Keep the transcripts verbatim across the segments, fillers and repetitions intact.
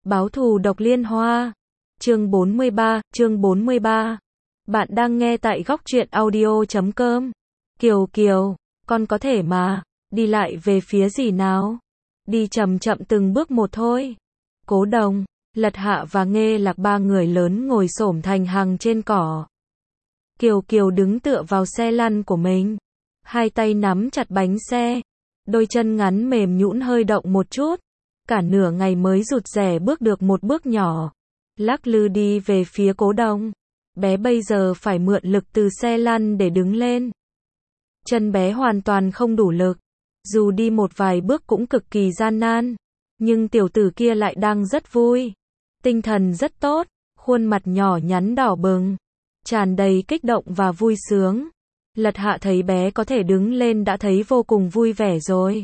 Báo thù độc liên hoa. Chương bốn mươi ba, chương bốn mươi ba. Bạn đang nghe tại góc truyện audio chấm com. Kiều Kiều, con có thể mà, đi lại về phía gì nào? Đi chậm chậm từng bước một thôi. Cố Đồng, Lật Hạ và Nghê Lạc ba người lớn ngồi xổm thành hàng trên cỏ. Kiều Kiều đứng tựa vào xe lăn của mình, hai tay nắm chặt bánh xe, đôi chân ngắn mềm nhũn hơi động một chút, cả nửa ngày mới rụt rè bước được một bước nhỏ, lắc lư đi về phía Cố Đồng. Bé bây giờ phải mượn lực từ xe lăn để đứng lên. Chân bé hoàn toàn không đủ lực, dù đi một vài bước cũng cực kỳ gian nan, nhưng tiểu tử kia lại đang rất vui, tinh thần rất tốt, khuôn mặt nhỏ nhắn đỏ bừng, tràn đầy kích động và vui sướng. Lật Hạ thấy bé có thể đứng lên đã thấy vô cùng vui vẻ rồi.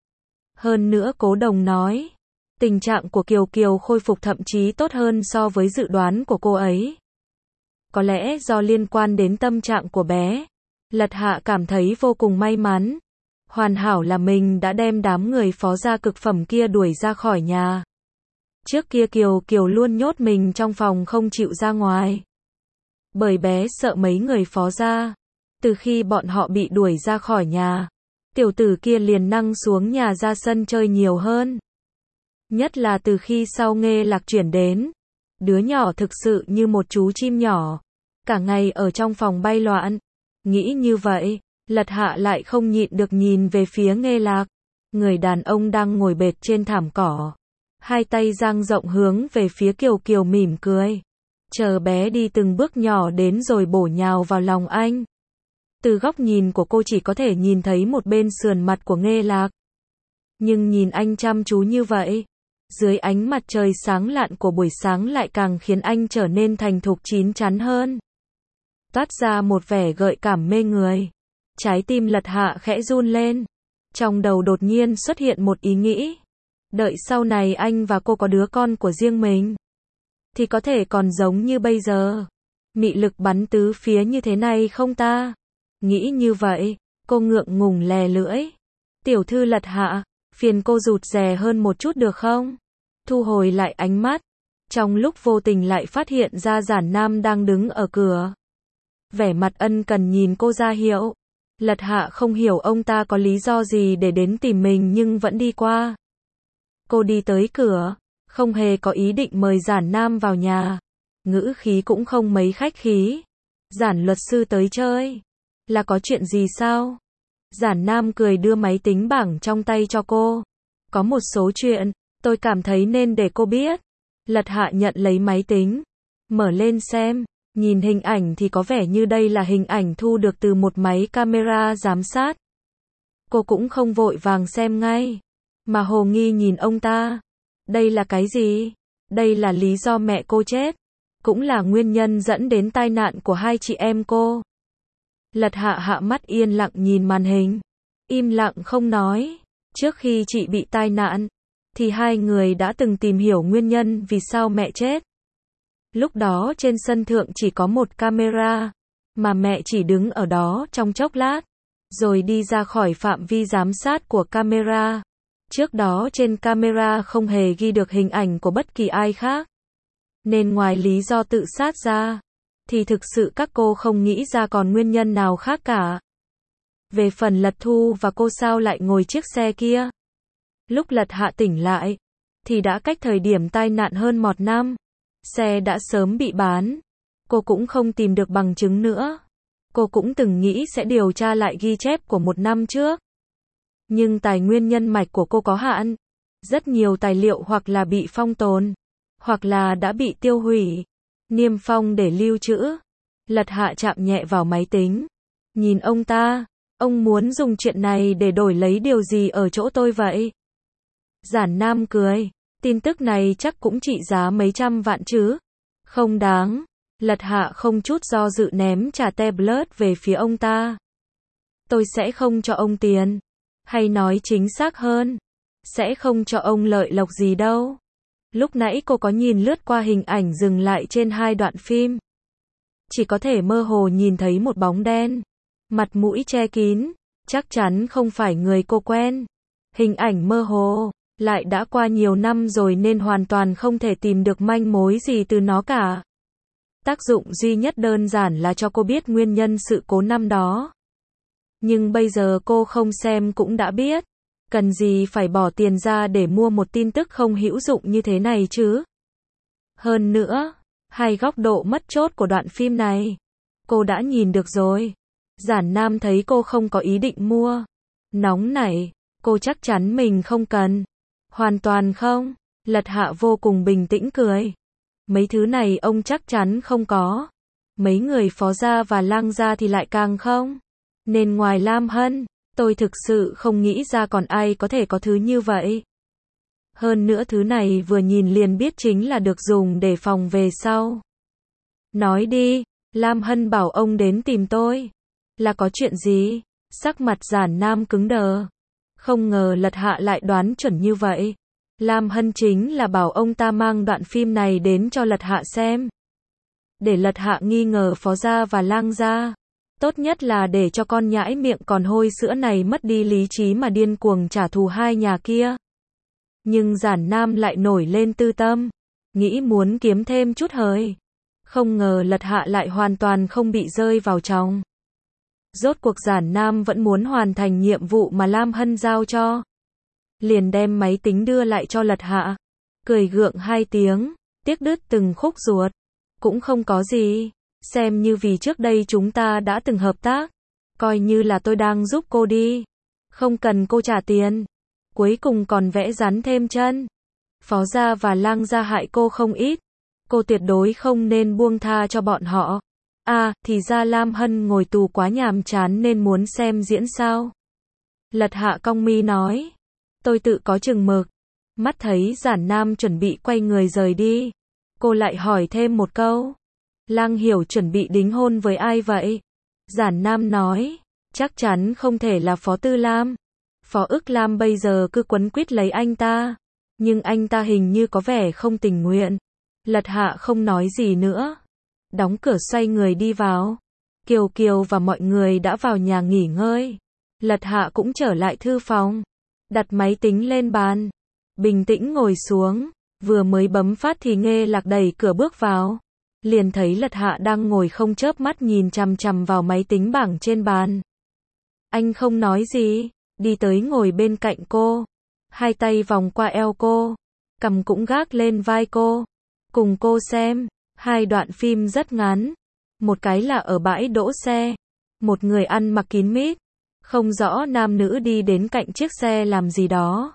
Hơn nữa Cố Đồng nói, tình trạng của Kiều Kiều khôi phục thậm chí tốt hơn so với dự đoán của cô ấy. Có lẽ do liên quan đến tâm trạng của bé, Lật Hạ cảm thấy vô cùng may mắn. Hoàn hảo là mình đã đem đám người phó gia cực phẩm kia đuổi ra khỏi nhà. Trước kia Kiều Kiều luôn nhốt mình trong phòng không chịu ra ngoài, bởi bé sợ mấy người phó gia. Từ khi bọn họ bị đuổi ra khỏi nhà, tiểu tử kia liền năng xuống nhà ra sân chơi nhiều hơn. Nhất là từ khi sau Nghê Lạc chuyển đến, đứa nhỏ thực sự như một chú chim nhỏ, cả ngày ở trong phòng bay loạn. Nghĩ như vậy, Lật Hạ lại không nhịn được nhìn về phía Nghê Lạc. Người đàn ông đang ngồi bệt trên thảm cỏ, hai tay dang rộng hướng về phía Kiều Kiều mỉm cười, chờ bé đi từng bước nhỏ đến rồi bổ nhào vào lòng anh. Từ góc nhìn của cô chỉ có thể nhìn thấy một bên sườn mặt của Nghê Lạc. Nhưng nhìn anh chăm chú như vậy, dưới ánh mặt trời sáng lạn của buổi sáng lại càng khiến anh trở nên thành thục chín chắn hơn, toát ra một vẻ gợi cảm mê người. Trái tim Lật Hạ khẽ run lên, trong đầu đột nhiên xuất hiện một ý nghĩ. Đợi sau này anh và cô có đứa con của riêng mình, thì có thể còn giống như bây giờ, mị lực bắn tứ phía như thế này không ta? Nghĩ như vậy, cô ngượng ngùng lè lưỡi. Tiểu thư Lật Hạ, phiền cô rụt rè hơn một chút được không? Thu hồi lại ánh mắt, trong lúc vô tình lại phát hiện ra Giản Nam đang đứng ở cửa, vẻ mặt ân cần nhìn cô ra hiệu. Lật Hạ không hiểu ông ta có lý do gì để đến tìm mình nhưng vẫn đi qua. Cô đi tới cửa, không hề có ý định mời Giản Nam vào nhà, ngữ khí cũng không mấy khách khí. Giản luật sư tới chơi, là có chuyện gì sao? Giản Nam cười đưa máy tính bảng trong tay cho cô. Có một số chuyện, tôi cảm thấy nên để cô biết. Lật Hạ nhận lấy máy tính, mở lên xem, nhìn hình ảnh thì có vẻ như đây là hình ảnh thu được từ một máy camera giám sát. Cô cũng không vội vàng xem ngay, mà hồ nghi nhìn ông ta. Đây là cái gì? Đây là lý do mẹ cô chết, cũng là nguyên nhân dẫn đến tai nạn của hai chị em cô. Lật Hạ hạ mắt yên lặng nhìn màn hình, im lặng không nói. Trước khi chị bị tai nạn, thì hai người đã từng tìm hiểu nguyên nhân vì sao mẹ chết. Lúc đó trên sân thượng chỉ có một camera, mà mẹ chỉ đứng ở đó trong chốc lát, rồi đi ra khỏi phạm vi giám sát của camera. Trước đó trên camera không hề ghi được hình ảnh của bất kỳ ai khác, nên ngoài lý do tự sát ra, thì thực sự các cô không nghĩ ra còn nguyên nhân nào khác cả. Về phần Lật Thu và cô sao lại ngồi chiếc xe kia? Lúc Lật Hạ tỉnh lại, thì đã cách thời điểm tai nạn hơn một năm. Xe đã sớm bị bán. Cô cũng không tìm được bằng chứng nữa. Cô cũng từng nghĩ sẽ điều tra lại ghi chép của một năm trước. Nhưng tài nguyên nhân mạch của cô có hạn. Rất nhiều tài liệu hoặc là bị phong tồn, hoặc là đã bị tiêu hủy, niêm phong để lưu trữ. Lật Hạ chạm nhẹ vào máy tính, nhìn ông ta. Ông muốn dùng chuyện này để đổi lấy điều gì ở chỗ tôi vậy? Giản Nam cười. Tin tức này chắc cũng trị giá mấy trăm vạn chứ? Không đáng. Lật Hạ không chút do dự ném trà tablet về phía ông ta. Tôi sẽ không cho ông tiền. Hay nói chính xác hơn, sẽ không cho ông lợi lộc gì đâu. Lúc nãy cô có nhìn lướt qua hình ảnh dừng lại trên hai đoạn phim. Chỉ có thể mơ hồ nhìn thấy một bóng đen, mặt mũi che kín, chắc chắn không phải người cô quen. Hình ảnh mơ hồ, Lại đã qua nhiều năm rồi nên hoàn toàn không thể tìm được manh mối gì từ nó cả. Tác dụng duy nhất đơn giản là cho cô biết nguyên nhân sự cố năm đó. Nhưng bây giờ cô không xem cũng đã biết. Cần gì phải bỏ tiền ra để mua một tin tức không hữu dụng như thế này chứ? Hơn nữa, hai góc độ mất chốt của đoạn phim này. Cô đã nhìn được rồi. Giản Nam thấy cô không có ý định mua. Nóng nảy, cô chắc chắn mình không cần. Hoàn toàn không. Lật Hạ vô cùng bình tĩnh cười. Mấy thứ này ông chắc chắn không có. Mấy người Phó gia và Lang gia thì lại càng không. Nên ngoài Lam Hân, tôi thực sự không nghĩ ra còn ai có thể có thứ như vậy. Hơn nữa thứ này vừa nhìn liền biết chính là được dùng để phòng về sau. Nói đi, Lam Hân bảo ông đến tìm tôi. Là có chuyện gì? Sắc mặt Giản Nam cứng đờ. Không ngờ Lật Hạ lại đoán chuẩn như vậy. Lam Hân chính là bảo ông ta mang đoạn phim này đến cho Lật Hạ xem. Để Lật Hạ nghi ngờ Phó gia và Lang gia. Tốt nhất là để cho con nhãi miệng còn hôi sữa này mất đi lý trí mà điên cuồng trả thù hai nhà kia. Nhưng Giản Nam lại nổi lên tư tâm. Nghĩ muốn kiếm thêm chút hời. Không ngờ Lật Hạ lại hoàn toàn không bị rơi vào trong. Rốt cuộc Giản Nam vẫn muốn hoàn thành nhiệm vụ mà Lam Hân giao cho. Liền đem máy tính đưa lại cho Lật Hạ. Cười gượng hai tiếng, tiếc đứt từng khúc ruột. Cũng không có gì. Xem như vì trước đây chúng ta đã từng hợp tác. Coi như là tôi đang giúp cô đi. Không cần cô trả tiền. Cuối cùng còn vẽ rắn thêm chân. Phó gia và Lang gia hại cô không ít. Cô tuyệt đối không nên buông tha cho bọn họ. À, thì ra Lam Hân ngồi tù quá nhàm chán nên muốn xem diễn sao. Lật Hạ cong mi nói. Tôi tự có chừng mực. Mắt thấy Giản Nam chuẩn bị quay người rời đi. Cô lại hỏi thêm một câu. Lang Hiểu chuẩn bị đính hôn với ai vậy? Giản Nam nói. Chắc chắn không thể là Phó Tư Lam. Phó Ức Lam bây giờ cứ quấn quýt lấy anh ta. Nhưng anh ta hình như có vẻ không tình nguyện. Lật Hạ không nói gì nữa. Đóng cửa xoay người đi vào. Kiều Kiều và mọi người đã vào nhà nghỉ ngơi. Lật Hạ cũng trở lại thư phòng. Đặt máy tính lên bàn. Bình tĩnh ngồi xuống. Vừa mới bấm phát thì Nghê Lạc đẩy cửa bước vào. Liền thấy Lật Hạ đang ngồi không chớp mắt nhìn chằm chằm vào máy tính bảng trên bàn. Anh không nói gì. Đi tới ngồi bên cạnh cô. Hai tay vòng qua eo cô. Cằm cũng gác lên vai cô. Cùng cô xem. Hai đoạn phim rất ngắn. Một cái là ở bãi đỗ xe. Một người ăn mặc kín mít. Không rõ nam nữ đi đến cạnh chiếc xe làm gì đó.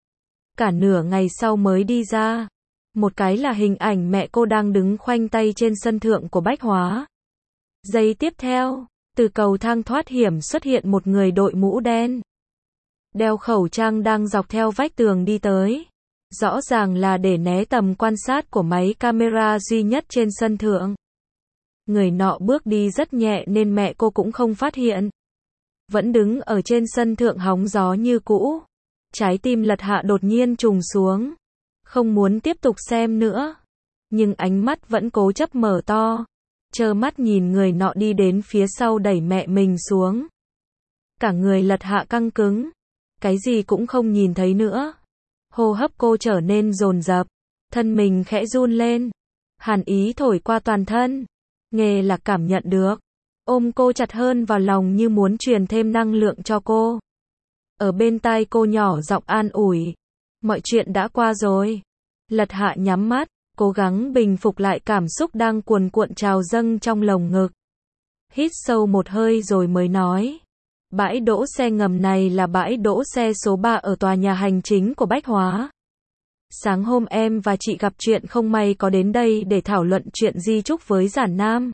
Cả nửa ngày sau mới đi ra. Một cái là hình ảnh mẹ cô đang đứng khoanh tay trên sân thượng của Bách Hóa. Giây tiếp theo, từ cầu thang thoát hiểm xuất hiện một người đội mũ đen. Đeo khẩu trang đang dọc theo vách tường đi tới. Rõ ràng là để né tầm quan sát của máy camera duy nhất trên sân thượng. Người nọ bước đi rất nhẹ nên mẹ cô cũng không phát hiện. Vẫn đứng ở trên sân thượng hóng gió như cũ. Trái tim Lật Hạ đột nhiên trùng xuống. Không muốn tiếp tục xem nữa. Nhưng ánh mắt vẫn cố chấp mở to. Trơ mắt nhìn người nọ đi đến phía sau đẩy mẹ mình xuống. Cả người Lật Hạ căng cứng. Cái gì cũng không nhìn thấy nữa. Hô hấp cô trở nên dồn dập. Thân mình khẽ run lên. Hàn ý thổi qua toàn thân. Nghê Lạc cảm nhận được. Ôm cô chặt hơn vào lòng như muốn truyền thêm năng lượng cho cô. Ở bên tai cô nhỏ giọng an ủi. Mọi chuyện đã qua rồi. Lật Hạ nhắm mắt, cố gắng bình phục lại cảm xúc đang cuồn cuộn trào dâng trong lồng ngực. Hít sâu một hơi rồi mới nói. Bãi đỗ xe ngầm này là bãi đỗ xe số ba ở tòa nhà hành chính của Bách Hóa. Sáng hôm em và chị gặp chuyện không may có đến đây để thảo luận chuyện di chúc với Giản Nam.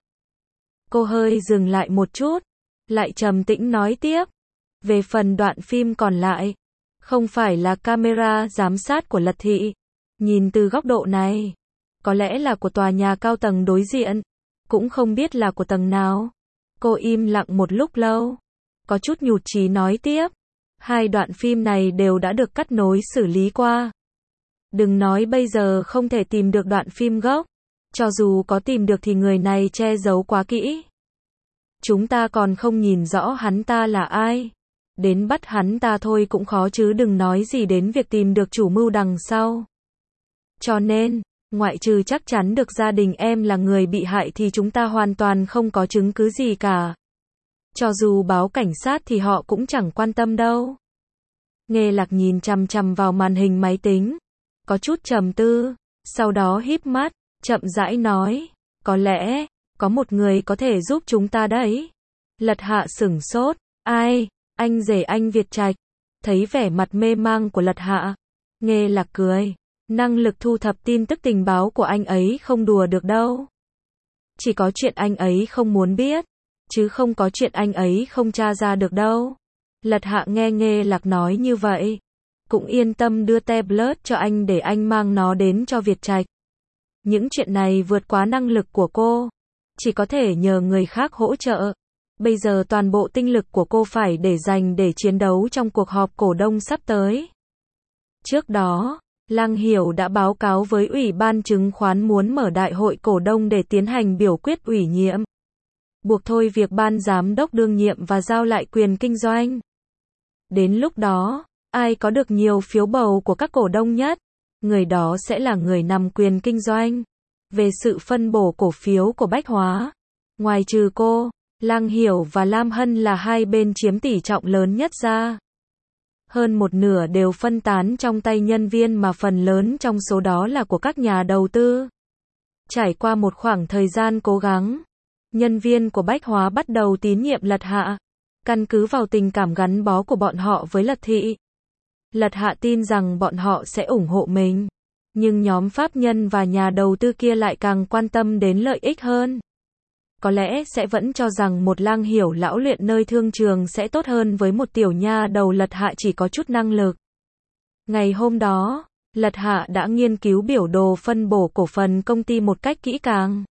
Cô hơi dừng lại một chút, lại trầm tĩnh nói tiếp. Về phần đoạn phim còn lại, không phải là camera giám sát của Lật Thị. Nhìn từ góc độ này, có lẽ là của tòa nhà cao tầng đối diện, cũng không biết là của tầng nào. Cô im lặng một lúc lâu, có chút nhụt chí nói tiếp. Hai đoạn phim này đều đã được cắt nối xử lý qua. Đừng nói bây giờ không thể tìm được đoạn phim gốc. Cho dù có tìm được thì người này che giấu quá kỹ. Chúng ta còn không nhìn rõ hắn ta là ai. đến bắt hắn ta thôi cũng khó chứ đừng nói gì đến việc tìm được chủ mưu đằng sau. Cho nên, ngoại trừ chắc chắn được gia đình em là người bị hại thì chúng ta hoàn toàn không có chứng cứ gì cả. Cho dù báo cảnh sát thì họ cũng chẳng quan tâm đâu. Nghe Lạc nhìn chằm chằm vào màn hình máy tính, có chút trầm tư, sau đó híp mắt, chậm rãi nói, có lẽ, có một người có thể giúp chúng ta đấy. Lật Hạ sửng sốt, ai, anh rể anh Việt Trạch. Thấy vẻ mặt mê mang của Lật Hạ, Nghe Lạc cười, năng lực thu thập tin tức tình báo của anh ấy không đùa được đâu. Chỉ có chuyện anh ấy không muốn biết, chứ không có chuyện anh ấy không tra ra được đâu. Lật Hạ nghe Nghe Lạc nói như vậy, cũng yên tâm đưa tablet cho anh để anh mang nó đến cho Việt Trạch. Những chuyện này vượt quá năng lực của cô, chỉ có thể nhờ người khác hỗ trợ. Bây giờ toàn bộ tinh lực của cô phải để dành để chiến đấu trong cuộc họp cổ đông sắp tới. Trước đó, Lăng Hiểu đã báo cáo với Ủy ban chứng khoán muốn mở đại hội cổ đông để tiến hành biểu quyết ủy nhiệm. Buộc thôi việc ban giám đốc đương nhiệm và giao lại quyền kinh doanh. Đến lúc đó, ai có được nhiều phiếu bầu của các cổ đông nhất, người đó sẽ là người nắm quyền kinh doanh. Về sự phân bổ cổ phiếu của Bách Hóa, ngoài trừ cô, Lăng Hiểu và Lam Hân là hai bên chiếm tỷ trọng lớn nhất ra. Hơn một nửa đều phân tán trong tay nhân viên mà phần lớn trong số đó là của các nhà đầu tư. Trải qua một khoảng thời gian cố gắng, nhân viên của Bách Hóa bắt đầu tín nhiệm Lật Hạ, căn cứ vào tình cảm gắn bó của bọn họ với Lật Thị. Lật Hạ tin rằng bọn họ sẽ ủng hộ mình, nhưng nhóm pháp nhân và nhà đầu tư kia lại càng quan tâm đến lợi ích hơn. Có lẽ sẽ vẫn cho rằng một Lăng Hiểu lão luyện nơi thương trường sẽ tốt hơn với một tiểu nha đầu Lật Hạ chỉ có chút năng lực. Ngày hôm đó, Lật Hạ đã nghiên cứu biểu đồ phân bổ cổ phần công ty một cách kỹ càng.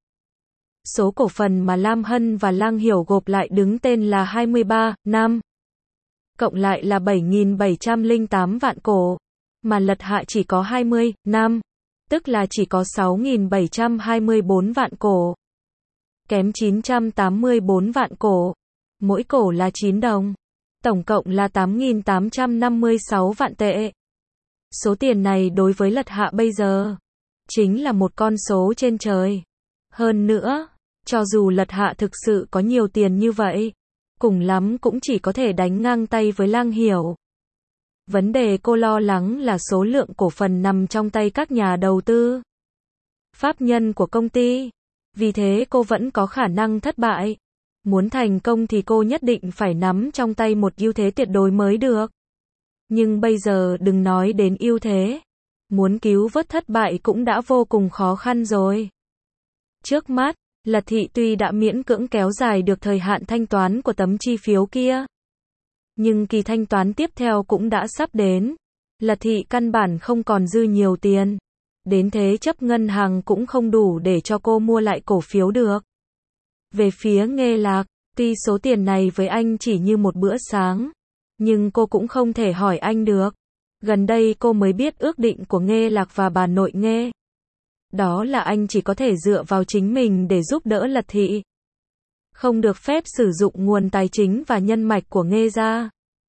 Số cổ phần mà Lam Hân và Lăng Hiểu gộp lại đứng tên là hai mươi ba, năm. Cộng lại là bảy nghìn bảy trăm lẻ tám vạn cổ, mà Lật Hạ chỉ có hai mươi, năm, tức là chỉ có sáu nghìn bảy trăm hai mươi tư vạn cổ. Kém chín trăm tám mươi tư vạn cổ, mỗi cổ là chín đồng, tổng cộng là tám nghìn tám trăm năm mươi sáu vạn tệ. Số tiền này đối với Lật Hạ bây giờ, chính là một con số trên trời. Hơn nữa, cho dù Lật Hạ thực sự có nhiều tiền như vậy, cùng lắm cũng chỉ có thể đánh ngang tay với Lăng Hiểu. Vấn đề cô lo lắng là số lượng cổ phần nằm trong tay các nhà đầu tư, pháp nhân của công ty. Vì thế cô vẫn có khả năng thất bại. Muốn thành công thì cô nhất định phải nắm trong tay một ưu thế tuyệt đối mới được. Nhưng bây giờ đừng nói đến ưu thế, muốn cứu vớt thất bại cũng đã vô cùng khó khăn rồi. Trước mắt, Lật Thị tuy đã miễn cưỡng kéo dài được thời hạn thanh toán của tấm chi phiếu kia, nhưng kỳ thanh toán tiếp theo cũng đã sắp đến. Lật Thị căn bản không còn dư nhiều tiền. Đến thế chấp ngân hàng cũng không đủ để cho cô mua lại cổ phiếu được. Về phía Nghe Lạc, tuy số tiền này với anh chỉ như một bữa sáng, nhưng cô cũng không thể hỏi anh được. Gần đây cô mới biết ước định của Nghe Lạc và bà nội Nghe. Đó là anh chỉ có thể dựa vào chính mình để giúp đỡ Lật Thị. Không được phép sử dụng nguồn tài chính và nhân mạch của Nghe gia.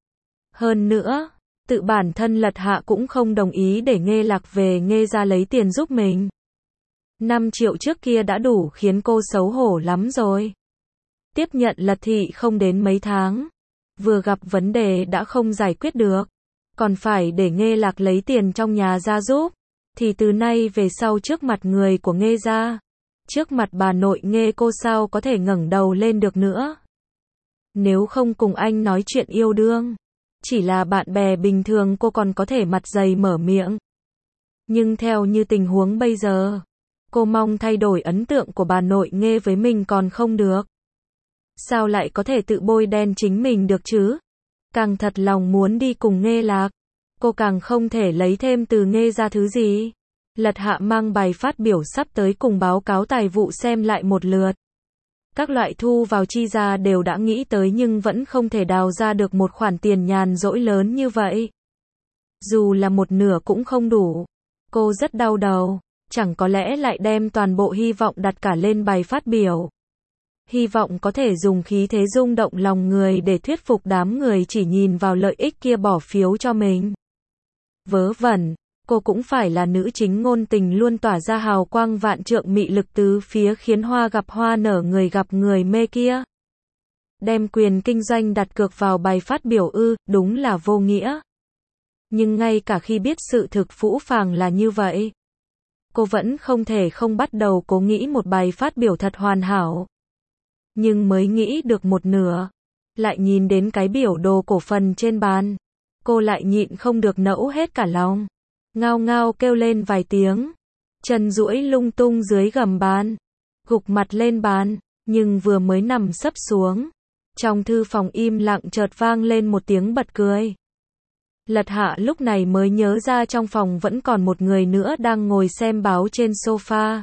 Hơn nữa, tự bản thân Lật Hạ cũng không đồng ý để Nghe Lạc về Nghe gia lấy tiền giúp mình. năm triệu trước kia đã đủ khiến cô xấu hổ lắm rồi. Tiếp nhận Lật Thị không đến mấy tháng, vừa gặp vấn đề đã không giải quyết được, còn phải để Nghe Lạc lấy tiền trong nhà ra giúp, thì từ nay về sau trước mặt người của Nghe gia, trước mặt bà nội Nghe cô sao có thể ngẩng đầu lên được nữa. Nếu không cùng anh nói chuyện yêu đương, chỉ là bạn bè bình thường cô còn có thể mặt dày mở miệng. Nhưng theo như tình huống bây giờ, cô mong thay đổi ấn tượng của bà nội Nghe với mình còn không được. Sao lại có thể tự bôi đen chính mình được chứ? Càng thật lòng muốn đi cùng Nghe Lạc, cô càng không thể lấy thêm từ Nghe ra thứ gì. Lật Hạ mang bài phát biểu sắp tới cùng báo cáo tài vụ xem lại một lượt. Các loại thu vào chi ra đều đã nghĩ tới nhưng vẫn không thể đào ra được một khoản tiền nhàn rỗi lớn như vậy. Dù là một nửa cũng không đủ. Cô rất đau đầu, chẳng có lẽ lại đem toàn bộ hy vọng đặt cả lên bài phát biểu. hy vọng có thể dùng khí thế rung động lòng người để thuyết phục đám người chỉ nhìn vào lợi ích kia bỏ phiếu cho mình. Vớ vẩn, cô cũng phải là nữ chính ngôn tình luôn tỏa ra hào quang vạn trượng mị lực tứ phía khiến hoa gặp hoa nở người gặp người mê kia. Đem quyền kinh doanh đặt cược vào bài phát biểu ư, đúng là vô nghĩa. Nhưng ngay cả khi biết sự thực phũ phàng là như vậy, cô vẫn không thể không bắt đầu cố nghĩ một bài phát biểu thật hoàn hảo. Nhưng mới nghĩ được một nửa, lại nhìn đến cái biểu đồ cổ phần trên bàn, cô lại nhịn không được nẫu hết cả lòng. Ngao ngao kêu lên vài tiếng, chân duỗi lung tung dưới gầm bàn, gục mặt lên bàn, nhưng vừa mới nằm sấp xuống, trong thư phòng im lặng chợt vang lên một tiếng bật cười. Lật Hạ lúc này mới nhớ ra trong phòng vẫn còn một người nữa đang ngồi xem báo trên sofa.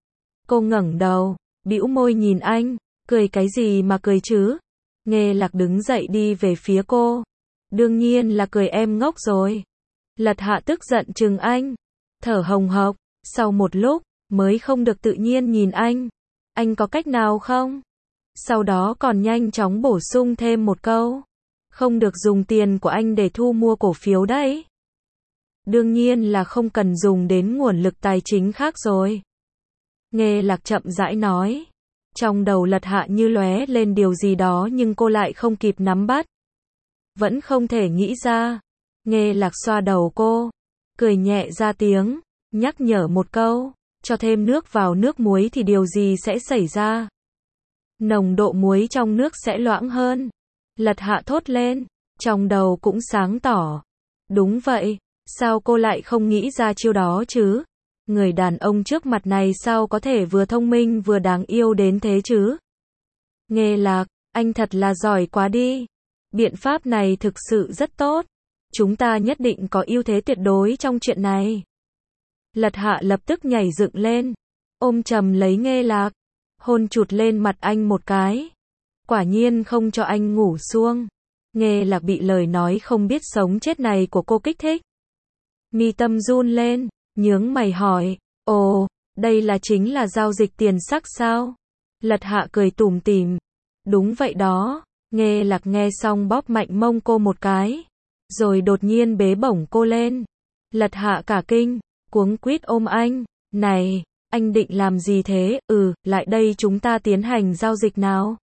Cô ngẩng đầu, bĩu môi nhìn anh, cười cái gì mà cười chứ? Nghe Lạc đứng dậy đi về phía cô. Đương nhiên là cười em ngốc rồi. Lật Hạ tức giận trừng anh, thở hồng hộc, sau một lúc, mới không được tự nhiên nhìn anh. Anh có cách nào không? Sau đó còn nhanh chóng bổ sung thêm một câu. Không được dùng tiền của anh để thu mua cổ phiếu đấy. Đương nhiên là không cần dùng đến nguồn lực tài chính khác rồi. Nghe Lạc chậm rãi nói. Trong đầu Lật Hạ như lóe lên điều gì đó nhưng cô lại không kịp nắm bắt. Vẫn không thể nghĩ ra. Nghe Lạc xoa đầu cô, cười nhẹ ra tiếng, nhắc nhở một câu, cho thêm nước vào nước muối thì điều gì sẽ xảy ra? Nồng độ muối trong nước sẽ loãng hơn. Lật Hạ thốt lên, trong đầu cũng sáng tỏ. Đúng vậy, sao cô lại không nghĩ ra chiêu đó chứ? Người đàn ông trước mặt này sao có thể vừa thông minh vừa đáng yêu đến thế chứ? Nghe Lạc, anh thật là giỏi quá đi. Biện pháp này thực sự rất tốt. Chúng ta nhất định có ưu thế tuyệt đối trong chuyện này. Lật Hạ lập tức nhảy dựng lên, ôm chầm lấy Nghe Lạc, hôn chụt lên mặt anh một cái. Quả nhiên không cho anh ngủ xuông. Nghe Lạc bị lời nói không biết sống chết này của cô kích thích. Mi tâm run lên, nhướng mày hỏi, ồ, đây là chính là giao dịch tiền sắc sao? Lật Hạ cười tủm tỉm, đúng vậy đó. Nghe Lạc nghe xong bóp mạnh mông cô một cái, rồi đột nhiên bế bổng cô lên. Lật Hạ cả kinh, cuống quýt ôm anh, này, anh định làm gì thế? Ừ, lại đây chúng ta tiến hành giao dịch nào.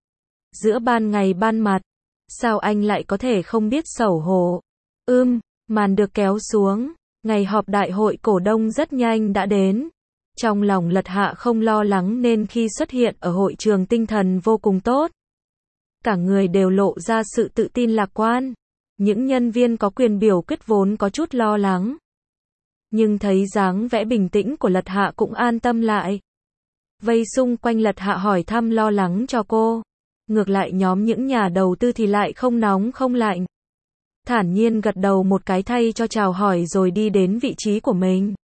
Giữa ban ngày ban mặt, sao anh lại có thể không biết xấu hổ? Ưm, màn được kéo xuống, ngày họp đại hội cổ đông rất nhanh đã đến. Trong lòng Lật Hạ không lo lắng nên khi xuất hiện ở hội trường tinh thần vô cùng tốt. Cả người đều lộ ra sự tự tin lạc quan. Những nhân viên có quyền biểu quyết vốn có chút lo lắng. Nhưng thấy dáng vẻ bình tĩnh của Lật Hạ cũng an tâm lại. Vây xung quanh Lật Hạ hỏi thăm lo lắng cho cô. Ngược lại nhóm những nhà đầu tư thì lại không nóng không lạnh. Thản nhiên gật đầu một cái thay cho chào hỏi rồi đi đến vị trí của mình.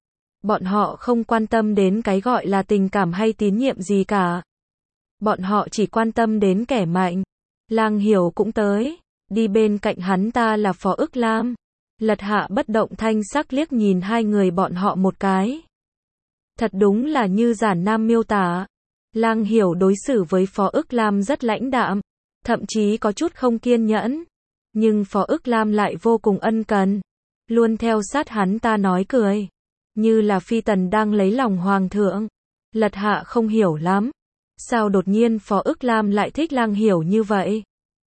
Bọn họ không quan tâm đến cái gọi là tình cảm hay tín nhiệm gì cả. Bọn họ chỉ quan tâm đến kẻ mạnh. Lang Hiểu cũng tới. Đi bên cạnh hắn ta là Phó Ức Lam. Lật Hạ bất động thanh sắc liếc nhìn hai người bọn họ một cái. Thật đúng là như Giản Nam miêu tả. Lang Hiểu đối xử với Phó Ức Lam rất lãnh đạm, thậm chí có chút không kiên nhẫn. Nhưng Phó Ức Lam lại vô cùng ân cần, luôn theo sát hắn ta nói cười. Như là phi tần đang lấy lòng hoàng thượng. Lật Hạ không hiểu lắm. Sao đột nhiên Phó Ức Lam lại thích Lang Hiểu như vậy?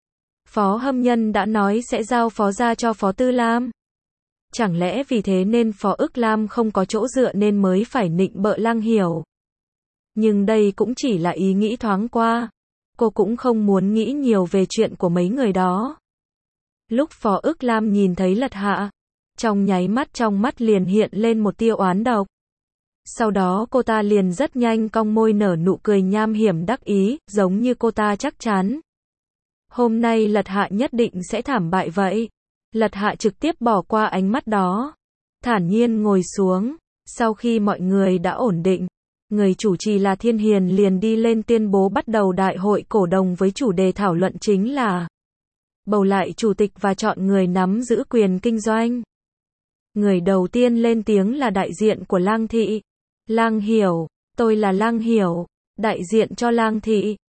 Phó Hâm Nhân đã nói sẽ giao phó ra cho Phó Tư Lam. Chẳng lẽ vì thế nên Phó Ức Lam không có chỗ dựa nên mới phải nịnh bợ Lang Hiểu? Nhưng đây cũng chỉ là ý nghĩ thoáng qua. Cô cũng không muốn nghĩ nhiều về chuyện của mấy người đó. Lúc Phó Ức Lam nhìn thấy Lật Hạ, trong nháy mắt trong mắt liền hiện lên một tia oán độc. Sau đó cô ta liền rất nhanh cong môi nở nụ cười nham hiểm đắc ý, giống như cô ta chắc chắn. Hôm nay Lật Hạ nhất định sẽ thảm bại vậy. Lật Hạ trực tiếp bỏ qua ánh mắt đó. Thản nhiên ngồi xuống. Sau khi mọi người đã ổn định, người chủ trì là Thiên Hiền liền đi lên tuyên bố bắt đầu đại hội cổ đông với chủ đề thảo luận chính là bầu lại chủ tịch và chọn người nắm giữ quyền kinh doanh. Người đầu tiên lên tiếng là đại diện của Lang Thị. Lang Hiểu, tôi là Lang Hiểu, đại diện cho Lang Thị.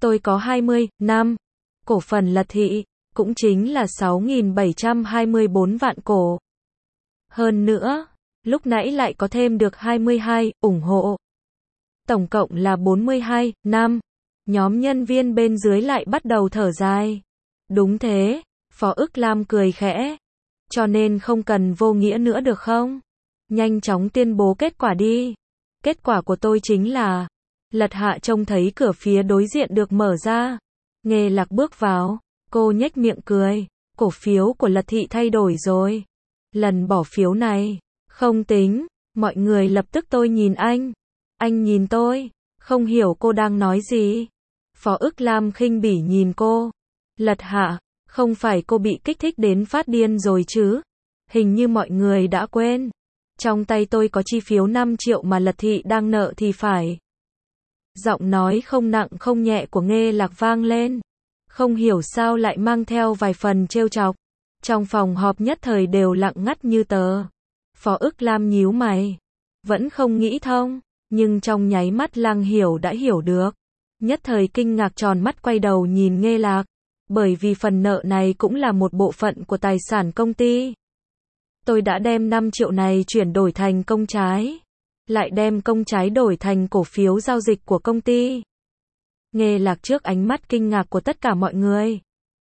Tôi có hai mươi năm cổ phần Lật Thị, cũng chính là sáu nghìn bảy trăm hai mươi bốn vạn cổ. Hơn nữa, lúc nãy lại có thêm được hai mươi hai ủng hộ. Tổng cộng là bốn mươi hai năm. Nhóm nhân viên bên dưới lại bắt đầu thở dài. Đúng thế, Phó Ức Lam cười khẽ. Cho nên không cần vô nghĩa nữa được không? Nhanh chóng tuyên bố kết quả đi. Kết quả của tôi chính là, Lật Hạ trông thấy cửa phía đối diện được mở ra. Nghê Lạc bước vào, cô nhếch miệng cười. Cổ phiếu của Lật Thị thay đổi rồi. Lần bỏ phiếu này, không tính, mọi người lập tức tôi nhìn anh. Anh nhìn tôi, không hiểu cô đang nói gì. Phó Ức Lam khinh bỉ nhìn cô. Lật Hạ, không phải cô bị kích thích đến phát điên rồi chứ? Hình như mọi người đã quên. Trong tay tôi có chi phiếu năm triệu mà Lật Thị đang nợ thì phải. Giọng nói không nặng không nhẹ của Nghê Lạc vang lên. Không hiểu sao lại mang theo vài phần trêu chọc. Trong phòng họp nhất thời đều lặng ngắt như tờ. Phó Ức Lam nhíu mày. Vẫn không nghĩ thông, nhưng trong nháy mắt Lăng Hiểu đã hiểu được. Nhất thời kinh ngạc tròn mắt quay đầu nhìn Nghê Lạc. Bởi vì phần nợ này cũng là một bộ phận của tài sản công ty. Tôi đã đem năm triệu này chuyển đổi thành công trái. Lại đem công trái đổi thành cổ phiếu giao dịch của công ty. Nghê Lạc trước ánh mắt kinh ngạc của tất cả mọi người.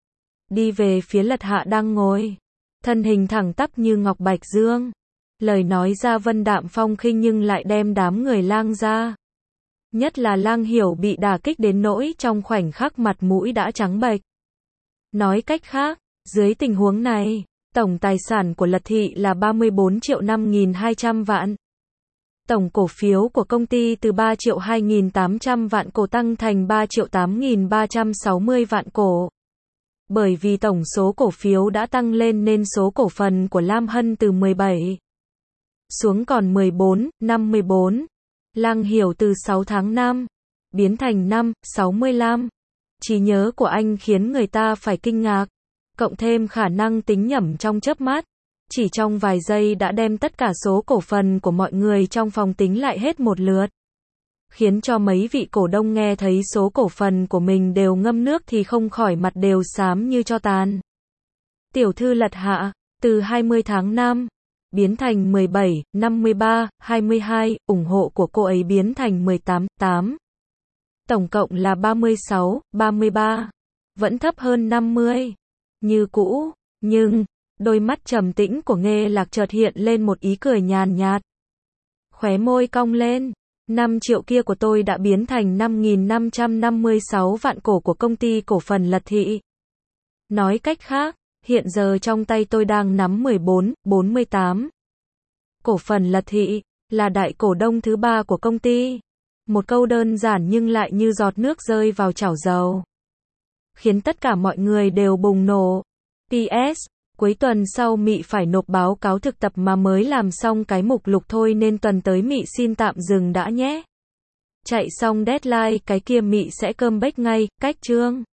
Đi về phía Lật Hạ đang ngồi. Thân hình thẳng tắp như ngọc bạch dương. Lời nói ra vân đạm phong khinh nhưng lại đem đám người Lang ra. Nhất là Lang Hiểu bị đả kích đến nỗi trong khoảnh khắc mặt mũi đã trắng bệch. Nói cách khác, dưới tình huống này, tổng tài sản của Lật Thị là ba mươi bốn triệu năm nghìn hai trăm vạn. Tổng cổ phiếu của công ty từ ba triệu hai nghìn tám trăm vạn cổ tăng thành ba triệu tám nghìn ba trăm sáu mươi vạn cổ. Bởi vì tổng số cổ phiếu đã tăng lên nên số cổ phần của Lam Hân từ mười bảy xuống còn mười bốn, năm mươi bốn. Lăng Hiểu từ sáu tháng năm biến thành năm, sáu mươi lăm. Trí nhớ của anh khiến người ta phải kinh ngạc, cộng thêm khả năng tính nhẩm trong chớp mắt, chỉ trong vài giây đã đem tất cả số cổ phần của mọi người trong phòng tính lại hết một lượt. Khiến cho mấy vị cổ đông nghe thấy số cổ phần của mình đều ngâm nước thì không khỏi mặt đều xám như tro tàn. Tiểu thư Lật Hạ, từ hai mươi tháng năm biến thành mười bảy, năm mươi ba, hai mươi hai, ủng hộ của cô ấy biến thành mười tám, tám. Tổng cộng là ba mươi sáu, ba mươi ba. Vẫn thấp hơn năm mươi. Như cũ, nhưng, đôi mắt trầm tĩnh của Nghê Lạc chợt hiện lên một ý cười nhàn nhạt. Khóe môi cong lên. năm triệu kia của tôi đã biến thành năm nghìn năm trăm năm mươi sáu vạn cổ của công ty cổ phần Lật Thị. Nói cách khác, hiện giờ trong tay tôi đang nắm mười bốn, bốn mươi tám. Cổ phần Lật Thị, là đại cổ đông thứ ba của công ty. Một câu đơn giản nhưng lại như giọt nước rơi vào chảo dầu. Khiến tất cả mọi người đều bùng nổ. pê ét, cuối tuần sau Mị phải nộp báo cáo thực tập mà mới làm xong cái mục lục thôi nên tuần tới Mị xin tạm dừng đã nhé. Chạy xong deadline cái kia Mị sẽ cơm bách ngay, cách chương.